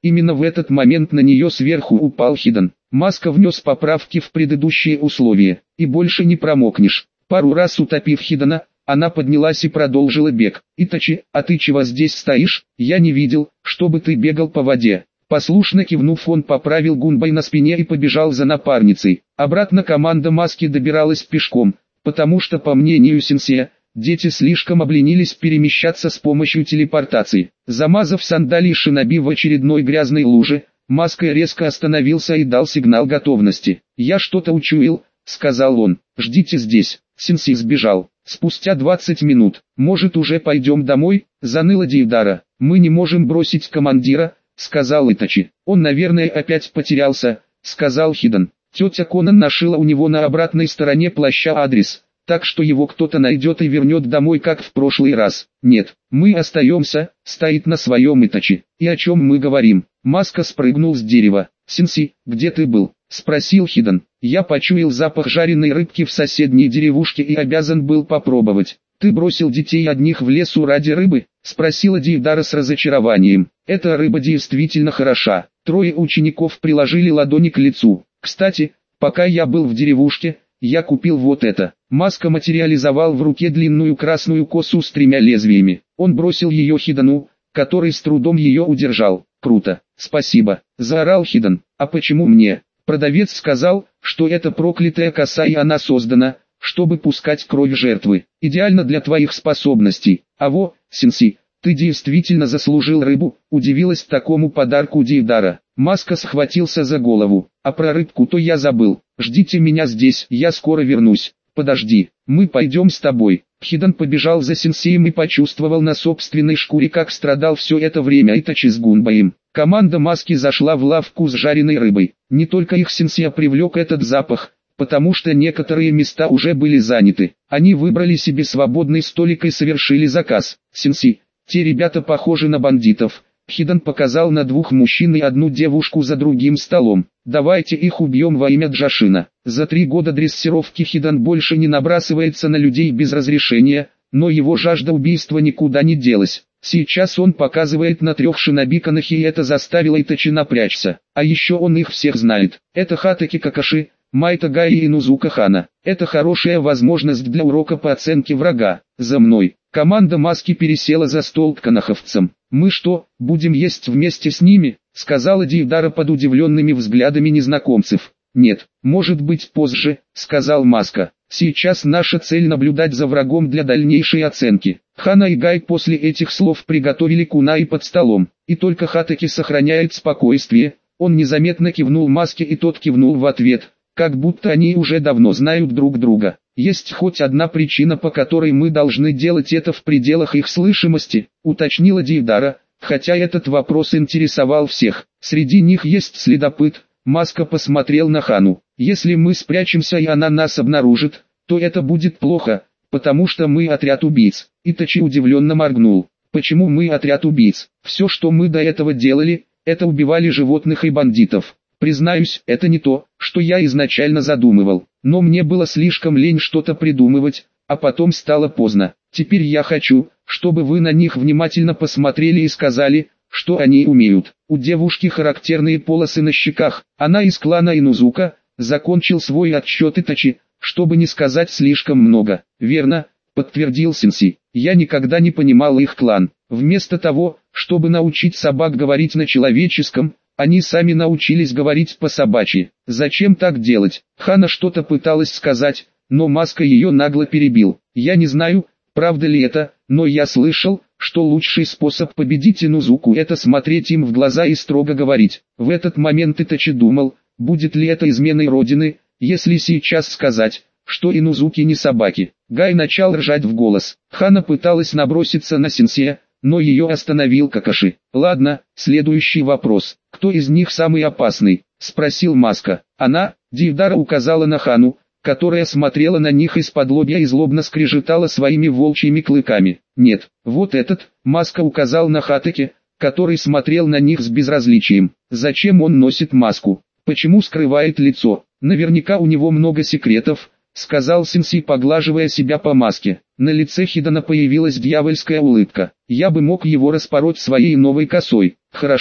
Именно в этот момент на нее сверху упал Хидан. Маска внес поправки в предыдущие условия, и больше не промокнешь. Пару раз утопив Хидана, она поднялась и продолжила бег. «Итачи, а ты чего здесь стоишь? Я не видел, чтобы ты бегал по воде». Послушно кивнув, он поправил Гунбай на спине и побежал за напарницей. Обратно команда Маски добиралась пешком, потому что, по мнению сенсея, дети слишком обленились перемещаться с помощью телепортации. Замазав сандалии шиноби в очередной грязной луже, Маска резко остановился и дал сигнал готовности. «Я что-то учуял», — сказал он. «Ждите здесь». Сенсей сбежал. Спустя двадцать минут. «Может, уже пойдем домой?» — заныла Дейдара. «Мы не можем бросить командира», — сказал Итачи. «Он, наверное, опять потерялся», — сказал Хидан. Тетя Конан нашила у него на обратной стороне плаща адрес, так что его кто-то найдет и вернет домой, как в прошлый раз. «Нет, мы остаемся», — стоит на своем Итачи. «И о чем мы говорим?» Маска спрыгнул с дерева. «Сенсей, где ты был?» — спросил Хидан. «Я почуял запах жареной рыбки в соседней деревушке и обязан был попробовать». «Ты бросил детей одних в лесу ради рыбы?» — спросила Дейдара с разочарованием. «Эта рыба действительно хороша». Трое учеников приложили ладони к лицу. «Кстати, пока я был в деревушке, я купил вот это». Маска материализовал в руке длинную красную косу с тремя лезвиями. Он бросил ее Хидану, который с трудом ее удержал. «Круто, спасибо», — заорал Хидан. «А почему мне?» Продавец сказал, что это проклятая коса и она создана, чтобы пускать кровь жертвы. Идеально для твоих способностей. Аво, сенсей, ты действительно заслужил рыбу, удивилась такому подарку Дейдара. Маска схватился за голову. А про рыбку-то я забыл. Ждите меня здесь, я скоро вернусь. Подожди, мы пойдем с тобой. Хидан побежал за сенсеем и почувствовал на собственной шкуре, как страдал все это время Итачи с Гунбаем. Команда Маски зашла в лавку с жареной рыбой. Не только их сенсея привлек этот запах, потому что некоторые места уже были заняты. Они выбрали себе свободный столик и совершили заказ. «Сенсей, те ребята похожи на бандитов». Хидан показал на двух мужчин и одну девушку за другим столом. «Давайте их убьем во имя Джашина». За три года дрессировки Хидан больше не набрасывается на людей без разрешения, но его жажда убийства никуда не делась. Сейчас он показывает на трех шинобиканах, и это заставило Итачи напрячься. А еще он их всех знает. Это Хатаки Какаши, Майта Гаи и Нузука Хана. Это хорошая возможность для урока по оценке врага. «За мной». Команда Маски пересела за стол к канаховцам. «Мы что, будем есть вместе с ними?» — сказала Дейдара под удивленными взглядами незнакомцев. «Нет, может быть позже», — сказал Маска. «Сейчас наша цель наблюдать за врагом для дальнейшей оценки». Хана и Гай после этих слов приготовили кунай под столом, и только Хатаки сохраняет спокойствие. Он незаметно кивнул Маске, и тот кивнул в ответ, как будто они уже давно знают друг друга. «Есть хоть одна причина, по которой мы должны делать это в пределах их слышимости», — уточнила Дейдара, хотя этот вопрос интересовал всех. «Среди них есть следопыт». Маска посмотрел на Хану. «Если мы спрячемся и она нас обнаружит, то это будет плохо, потому что мы отряд убийц». Итачи удивленно моргнул. «Почему мы отряд убийц? Все, что мы до этого делали, это убивали животных и бандитов. Признаюсь, это не то, что я изначально задумывал, но мне было слишком лень что-то придумывать, а потом стало поздно. Теперь я хочу, чтобы вы на них внимательно посмотрели и сказали, что они умеют». У девушки характерные полосы на щеках, она из клана Инузука, закончил свой отсчет Итачи, чтобы не сказать слишком много. «Верно», — подтвердил сенсей, — «я никогда не понимал их клан. Вместо того, чтобы научить собак говорить на человеческом, они сами научились говорить по-собачьи. Зачем так делать?» Хана что-то пыталась сказать, но Маска ее нагло перебил. «Я не знаю, правда ли это, но я слышал, что лучший способ победить Инузуку — это смотреть им в глаза и строго говорить». В этот момент Итачи думал, будет ли это изменой родины, если сейчас сказать, что Инузуки не собаки. Гай начал ржать в голос. Хана пыталась наброситься на сенсея, но ее остановил Какаши. «Ладно, следующий вопрос. Кто из них самый опасный?» — спросил Маска. «Она», — Дейдара указала на Хану, которая смотрела на них из-под лобья и злобно скрежетала своими волчьими клыками. «Нет, вот этот», — Маска указал на Хатаки, который смотрел на них с безразличием. «Зачем он носит маску? Почему скрывает лицо? Наверняка у него много секретов», — сказал сенсей, поглаживая себя по маске. На лице Хидана появилась дьявольская улыбка. «Я бы мог его распороть своей новой косой». «Хорошо,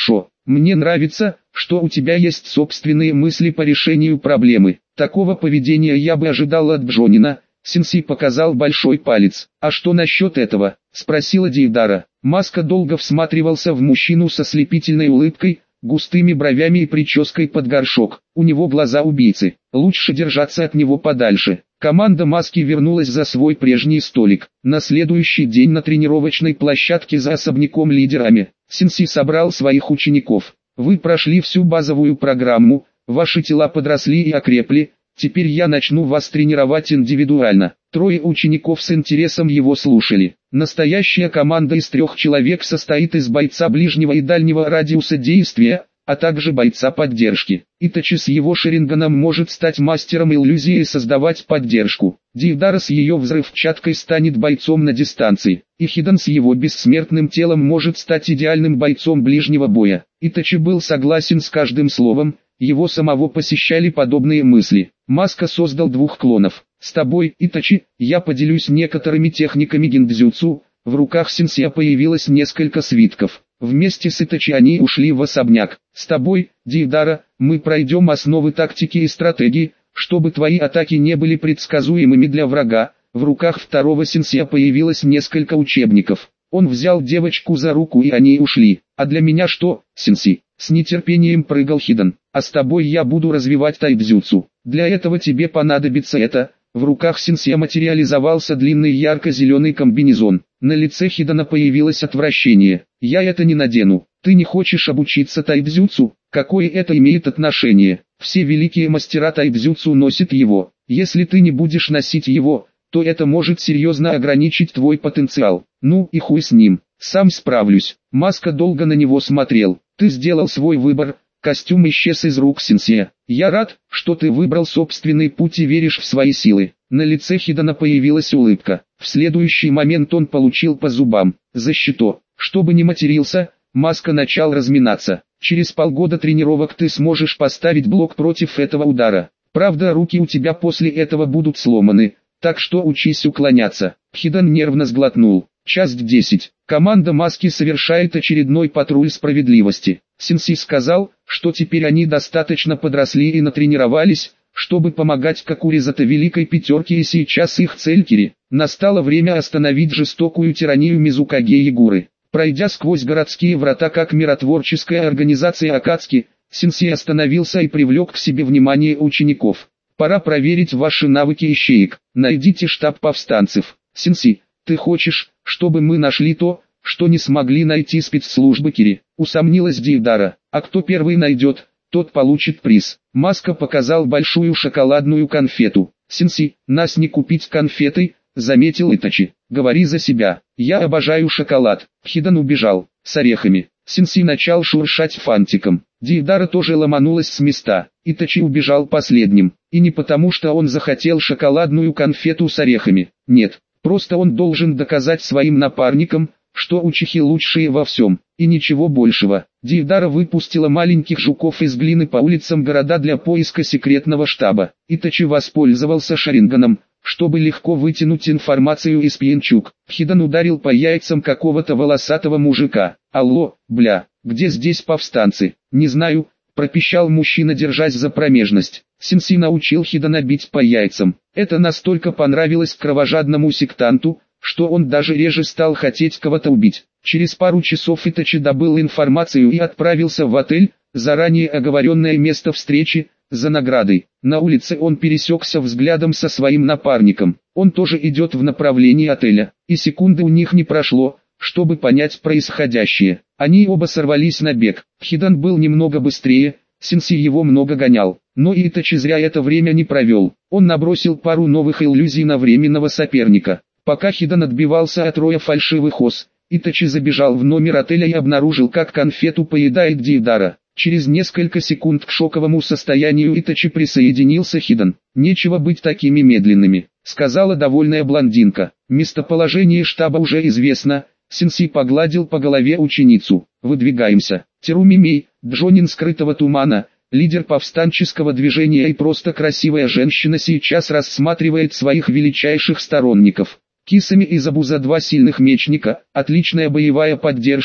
Мне нравится, что у тебя есть собственные мысли по решению проблемы. Такого поведения я бы ожидал от Бжонина. Сенсей показал большой палец. «А что насчет этого?» – спросила Дейдара. Маска долго всматривался в мужчину со слепительной улыбкой, густыми бровями и прической под горшок. У него глаза убийцы. Лучше держаться от него подальше. Команда Маски вернулась за свой прежний столик. На следующий день на тренировочной площадке за особняком лидерами Сенсей собрал своих учеников. «Вы прошли всю базовую программу, ваши тела подросли и окрепли. Теперь я начну вас тренировать индивидуально». Трое учеников с интересом его слушали. Настоящая команда из трех человек состоит из бойца ближнего и дальнего радиуса действия, а также бойца поддержки. Итачи с его шаринганом может стать мастером иллюзии и создавать поддержку. Дейдара с ее взрывчаткой станет бойцом на дистанции. И Хидан с его бессмертным телом может стать идеальным бойцом ближнего боя. Итачи был согласен с каждым словом, его самого посещали подобные мысли. Маска создал двух клонов. «С тобой, Итачи, я поделюсь некоторыми техниками гиндзюцу». В руках сенсея появилось несколько свитков. Вместе с Итачи они ушли в особняк. «С тобой, Дейдара, мы пройдем основы тактики и стратегии, чтобы твои атаки не были предсказуемыми для врага». В руках второго сенсея появилось несколько учебников. Он взял девочку за руку и они ушли. «А для меня что, сенсей?» С нетерпением прыгал Хидан. «А с тобой я буду развивать тайбзюцу. Для этого тебе понадобится это». В руках сенсея материализовался длинный ярко-зеленый комбинезон. На лице Хидана появилось отвращение. «Я это не надену. Ты не хочешь обучиться тайбзюцу? Какое это имеет отношение? Все великие мастера тайбзюцу носят его. Если ты не будешь носить его, то это может серьезно ограничить твой потенциал. Ну и хуй с ним. Сам справлюсь». Маска долго на него смотрел. «Ты сделал свой выбор». Костюм исчез из рук сенсея. «Я рад, что ты выбрал собственный путь и веришь в свои силы». На лице Хидана появилась улыбка. В следующий момент он получил по зубам. «Защиту». Чтобы не матерился, Маска начал разминаться. «Через полгода тренировок ты сможешь поставить блок против этого удара. Правда, руки у тебя после этого будут сломаны, так что учись уклоняться». Хидан нервно сглотнул. Часть десять. Команда Маски совершает очередной патруль справедливости. Сенсей сказал, что теперь они достаточно подросли и натренировались, чтобы помогать Какуризата Великой Пятерке, и сейчас их цель Кири. Настало время остановить жестокую тиранию Мизукаге Ягуры. Пройдя сквозь городские врата как миротворческая организация Акацки, Сенсей остановился и привлек к себе внимание учеников. «Пора проверить ваши навыки ищеек. Найдите штаб повстанцев». «Сенсей, ты хочешь, чтобы мы нашли то, что не смогли найти спецслужбы Кири?» Усомнилась Дейдара. «А кто первый найдет, тот получит приз». Маска показал большую шоколадную конфету. «Сенсей, нас не купить конфетой», заметил Итачи. «Говори за себя. Я обожаю шоколад». Хидан убежал, с орехами. Сенсей начал шуршать фантиком. Дейдара тоже ломанулась с места. Итачи убежал последним. И не потому, что он захотел шоколадную конфету с орехами. Нет, просто он должен доказать своим напарникам, что учихи лучшие во всем, и ничего большего. Дейдара выпустила маленьких жуков из глины по улицам города для поиска секретного штаба. Итачи воспользовался шаринганом, чтобы легко вытянуть информацию из пьянчук. Хидан ударил по яйцам какого-то волосатого мужика. «Алло, бля, где здесь повстанцы?» «Не знаю», пропищал мужчина, держась за промежность. Сенсей научил Хидана бить по яйцам. Это настолько понравилось кровожадному сектанту, что он даже реже стал хотеть кого-то убить. Через пару часов Итачи добыл информацию и отправился в отель, заранее оговоренное место встречи, за наградой. На улице он пересекся взглядом со своим напарником. Он тоже идет в направлении отеля. И секунды у них не прошло, чтобы понять происходящее. Они оба сорвались на бег. Хидан был немного быстрее, Сенсей его много гонял. Но и Итачи зря это время не провел. Он набросил пару новых иллюзий на временного соперника. Пока Хидан отбивался от роя фальшивых ос, Итачи забежал в номер отеля и обнаружил, как конфету поедает Дейдара. Через несколько секунд к шоковому состоянию Итачи присоединился Хидан. «Нечего быть такими медленными», — сказала довольная блондинка. «Местоположение штаба уже известно». Сенсей погладил по голове ученицу. «Выдвигаемся». Теруми Мей, Джонин скрытого тумана, лидер повстанческого движения и просто красивая женщина, сейчас рассматривает своих величайших сторонников. Кисами из Абуза два сильных мечника, отличная боевая поддержка,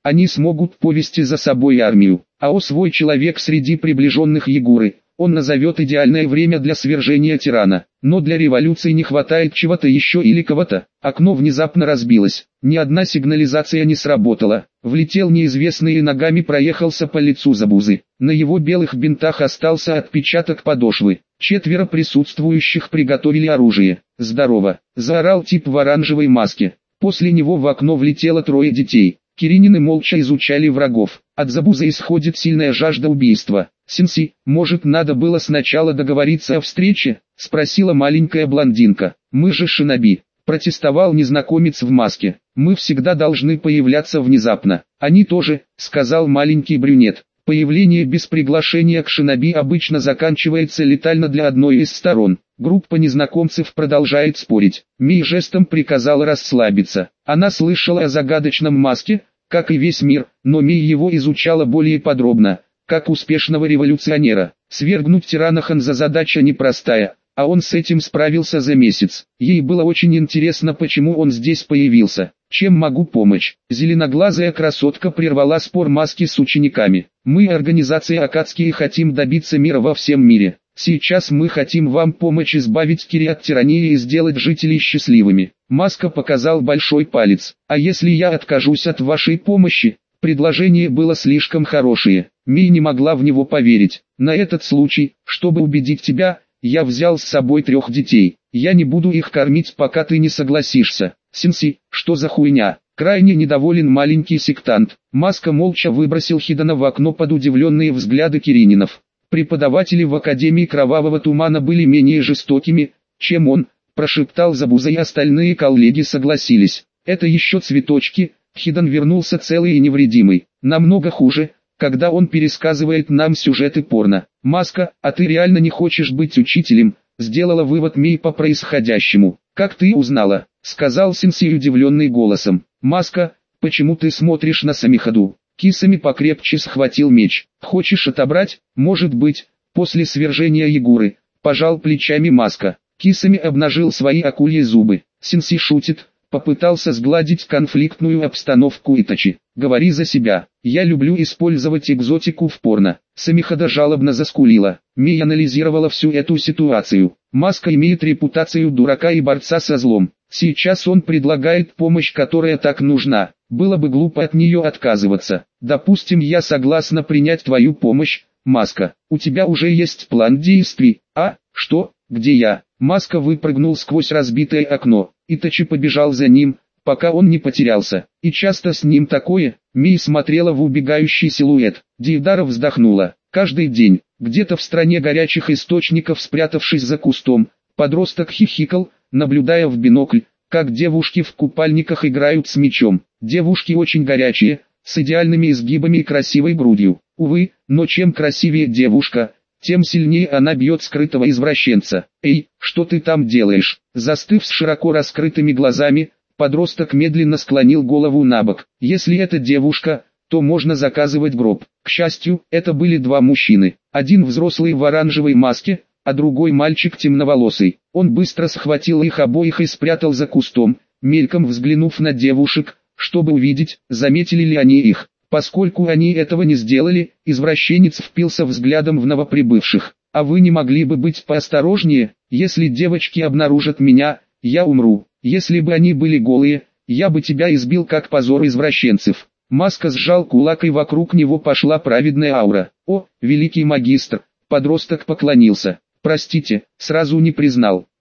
они смогут повести за собой армию. А о свой человек среди приближенных Егоры, он назовет идеальное время для свержения тирана. Но для революции не хватает чего-то еще или кого-то. Окно внезапно разбилось. Ни одна сигнализация не сработала. Влетел неизвестный и ногами проехался по лицу Забузы. На его белых бинтах остался отпечаток подошвы. Четверо присутствующих приготовили оружие. «Здорово!» – заорал тип в оранжевой маске. После него в окно влетело трое детей. Киринины молча изучали врагов. От Забузы исходит сильная жажда убийства. «Синси, может, надо было сначала договориться о встрече?» – спросила маленькая блондинка. «Мы же шиноби», – протестовал незнакомец в маске. «Мы всегда должны появляться внезапно». «Они тоже», – сказал маленький брюнет. «Появление без приглашения к шиноби обычно заканчивается летально для одной из сторон». Группа незнакомцев продолжает спорить. Мэй жестом приказала расслабиться. Она слышала о загадочном маске, как и весь мир, но Мэй его изучала более подробно, как успешного революционера. Свергнуть тирана Ханза задача непростая, а он с этим справился за месяц. Ей было очень интересно, почему он здесь появился. «Чем могу помочь?» Зеленоглазая красотка прервала спор маски с учениками. «Мы, организация Акацкие, хотим добиться мира во всем мире. Сейчас мы хотим вам помочь избавить Кири от тирании и сделать жителей счастливыми». Маска показал большой палец. «А если я откажусь от вашей помощи?» Предложение было слишком хорошее. Мэй не могла в него поверить. «На этот случай, чтобы убедить тебя, я взял с собой трех детей. Я не буду их кормить, пока ты не согласишься». «Синси, что за хуйня?» Крайне недоволен маленький сектант. Маска молча выбросил Хидана в окно под удивленные взгляды Кирининов. Преподаватели в Академии Кровавого Тумана были менее жестокими, чем он, прошептал Забуза, и остальные коллеги согласились. «Это еще цветочки». Хидан вернулся целый и невредимый. «Намного хуже, когда он пересказывает нам сюжеты порно». «Маска, а ты реально не хочешь быть учителем?» Сделала вывод Мэй по происходящему. «Как ты узнала?» Сказал Синси удивленный голосом. «Маска, почему ты смотришь на Самихаду?» Кисами покрепче схватил меч. «Хочешь отобрать?» «Может быть, после свержения Егоры», пожал плечами Маска. Кисами обнажил свои акульи зубы. Синси шутит, попытался сгладить конфликтную обстановку Итачи. «Говори за себя. Я люблю использовать экзотику в порно». Самихада жалобно заскулила. Мэй анализировала всю эту ситуацию. Маска имеет репутацию дурака и борца со злом. Сейчас он предлагает помощь, которая так нужна. Было бы глупо от нее отказываться. «Допустим, я согласна принять твою помощь, Маска. У тебя уже есть план действий». «А, что? Где я?» Маска выпрыгнул сквозь разбитое окно. Итачи побежал за ним, пока он не потерялся. «И часто с ним такое?» Мэй смотрела в убегающий силуэт. Дейдара вздохнула. «Каждый день, где-то в стране горячих источников, спрятавшись за кустом, подросток хихикал, наблюдая в бинокль, как девушки в купальниках играют с мечом. Девушки очень горячие, с идеальными изгибами и красивой грудью. Увы, но чем красивее девушка, тем сильнее она бьет скрытого извращенца. «Эй, что ты там делаешь?» Застыв с широко раскрытыми глазами, подросток медленно склонил голову набок. «Если это девушка, то можно заказывать гроб». К счастью, это были два мужчины. Один взрослый в оранжевой маске, а другой мальчик темноволосый. Он быстро схватил их обоих и спрятал за кустом, мельком взглянув на девушек, чтобы увидеть, заметили ли они их. Поскольку они этого не сделали, извращенец впился взглядом в новоприбывших. «А вы не могли бы быть поосторожнее? Если девочки обнаружат меня, я умру. Если бы они были голые, я бы тебя избил как позор извращенцев». Маска сжал кулак, и вокруг него пошла праведная аура. «О, великий магистр!» Подросток поклонился. «Простите, сразу не признал».